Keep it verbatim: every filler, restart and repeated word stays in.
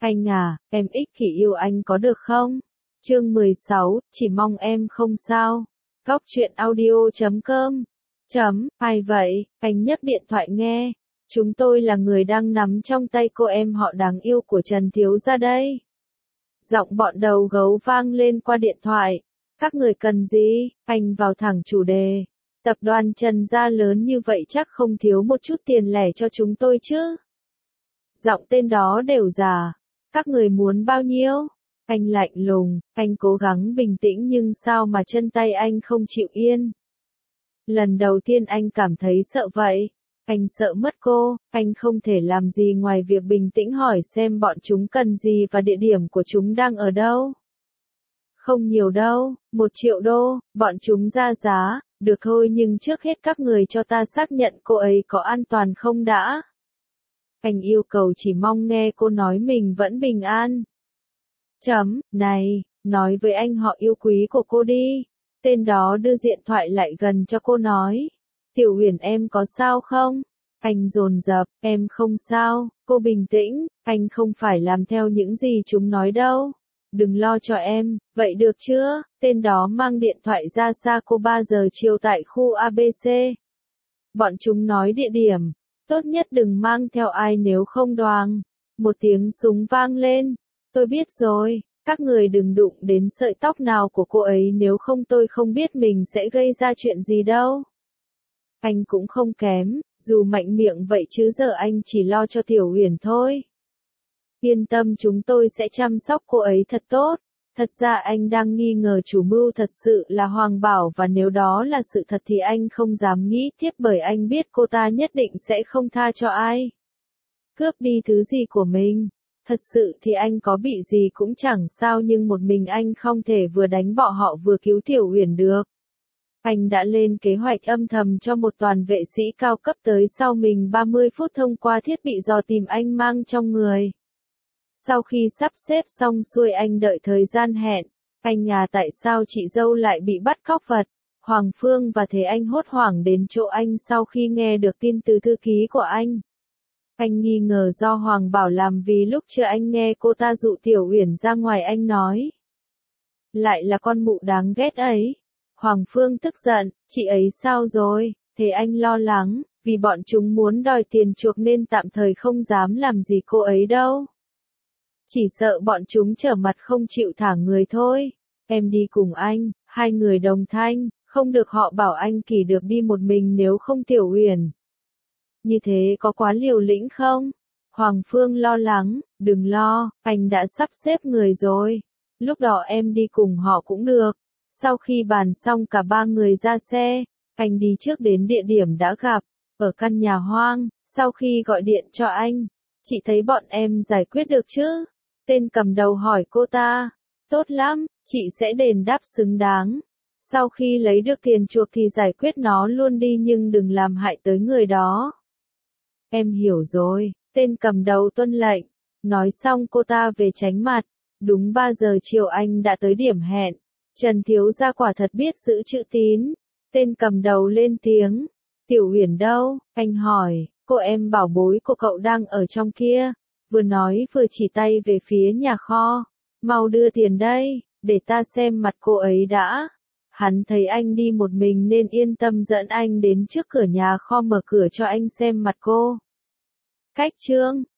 Anh à, em ích kỷ yêu anh có được không? Chương mười sáu, chỉ mong em không sao. Góc truyện audio chấm com. Chấm, ai vậy? Anh nhấc điện thoại nghe. Chúng tôi là người đang nắm trong tay cô em họ đáng yêu của Trần Thiếu Gia đây. Giọng bọn đầu gấu vang lên qua điện thoại. Các người cần gì? Anh vào thẳng chủ đề. Tập đoàn Trần Gia lớn như vậy chắc không thiếu một chút tiền lẻ cho chúng tôi chứ? Giọng tên đó đều già. Các người muốn bao nhiêu? Anh lạnh lùng, anh cố gắng bình tĩnh nhưng sao mà chân tay anh không chịu yên. Lần đầu tiên anh cảm thấy sợ vậy. Anh sợ mất cô, anh không thể làm gì ngoài việc bình tĩnh hỏi xem bọn chúng cần gì và địa điểm của chúng đang ở đâu. Không nhiều đâu, một triệu đô, bọn chúng ra giá, được thôi nhưng trước hết các người cho ta xác nhận cô ấy có an toàn không đã. Anh yêu cầu chỉ mong nghe cô nói mình vẫn bình an. Chấm, này, nói với anh họ yêu quý của cô đi. Tên đó đưa điện thoại lại gần cho cô nói. Tiểu Huyền em có sao không? Anh dồn dập, em không sao, cô bình tĩnh, anh không phải làm theo những gì chúng nói đâu. Đừng lo cho em, vậy được chưa? Tên đó mang điện thoại ra xa cô ba giờ chiều tại khu a bê xê. Bọn chúng nói địa điểm, tốt nhất đừng mang theo ai nếu không đoàng. Một tiếng súng vang lên. Tôi biết rồi, các người đừng đụng đến sợi tóc nào của cô ấy nếu không tôi không biết mình sẽ gây ra chuyện gì đâu. Anh cũng không kém, dù mạnh miệng vậy chứ giờ anh chỉ lo cho Tiểu Huyền thôi. Yên tâm chúng tôi sẽ chăm sóc cô ấy thật tốt. Thật ra anh đang nghi ngờ chủ mưu thật sự là Hoàng Bảo và nếu đó là sự thật thì anh không dám nghĩ tiếp bởi anh biết cô ta nhất định sẽ không tha cho ai. Cướp đi thứ gì của mình. Thật sự thì anh có bị gì cũng chẳng sao nhưng một mình anh không thể vừa đánh bọ họ vừa cứu Tiểu Huyền được. Anh đã lên kế hoạch âm thầm cho một toàn vệ sĩ cao cấp tới sau mình ba mươi phút thông qua thiết bị dò tìm anh mang trong người. Sau khi sắp xếp xong xuôi anh đợi thời gian hẹn. Anh à tại sao chị dâu lại bị bắt cóc vật? Hoàng Phương và Thế Anh hốt hoảng đến chỗ anh sau khi nghe được tin từ thư ký của anh. Anh nghi ngờ do Hoàng Bảo làm vì lúc chưa anh nghe cô ta dụ Tiểu Huyền ra ngoài anh nói. Lại là con mụ đáng ghét ấy. Hoàng Phương tức giận, chị ấy sao rồi? Thế anh lo lắng, vì bọn chúng muốn đòi tiền chuộc nên tạm thời không dám làm gì cô ấy đâu. Chỉ sợ bọn chúng trở mặt không chịu thả người thôi. Em đi cùng anh, hai người đồng thanh, không được họ bảo anh Kỳ được đi một mình nếu không Tiểu Huyền. Như thế có quá liều lĩnh không? Hoàng Phương lo lắng, đừng lo, anh đã sắp xếp người rồi. Lúc đó em đi cùng họ cũng được. Sau khi bàn xong cả ba người ra xe, anh đi trước đến địa điểm đã gặp, ở căn nhà hoang, sau khi gọi điện cho anh. Chị thấy bọn em giải quyết được chứ? Tên cầm đầu hỏi cô ta. Tốt lắm, chị sẽ đền đáp xứng đáng. Sau khi lấy được tiền chuộc thì giải quyết nó luôn đi nhưng đừng làm hại tới người đó. Em hiểu rồi, tên cầm đầu tuân lệnh. Nói xong cô ta về tránh mặt. Đúng ba giờ chiều anh đã tới điểm hẹn. Trần Thiếu Gia quả thật biết giữ chữ tín. Tên cầm đầu lên tiếng. Tiểu Huyền đâu? Anh hỏi, cô em bảo bối của cậu đang ở trong kia. Vừa nói vừa chỉ tay về phía nhà kho. Mau đưa tiền đây, để ta xem mặt cô ấy đã. Hắn thấy anh đi một mình nên yên tâm dẫn anh đến trước cửa nhà kho mở cửa cho anh xem mặt cô. Cách chương